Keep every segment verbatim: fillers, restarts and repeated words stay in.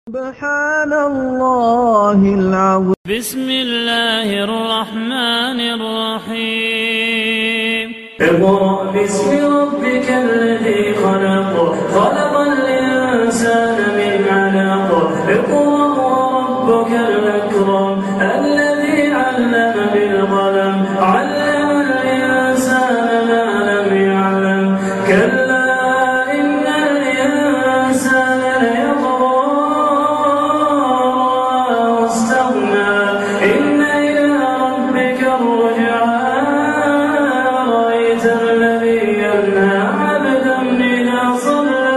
سبحان الله العظيم. بسم الله الرحمن الرحيم. اقرأ باسم ربك الذي خلق خلق الإنسان من علق اقرأ وربك الأكرم الذي علم بالقلم علم الإنسان ما لم يعلم كلا إن الإنسان ليطغى واستغنى إن إلى ربك الرجعى الذي ينهى عبدا إذا صلى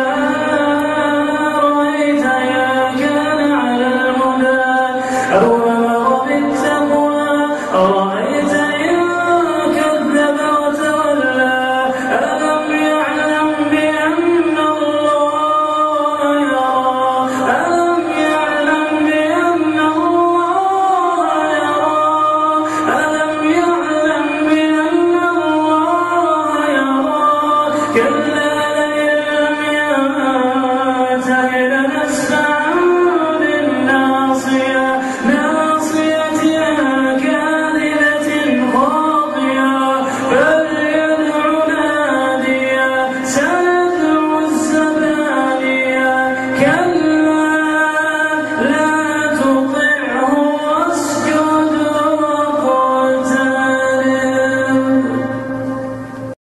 رأيت إذا كان على الهدى أو أمر بالتقوى رأيت إن كذب وتولى ألم يعلم بأن الله يرى ألم يعلم بأن الله يرى ألم يعلم بأن كلا لئن لم ينته لنسفعا بالناصية ناصية كاذبة خاطئة فليدع ناديا سندع الزبانية.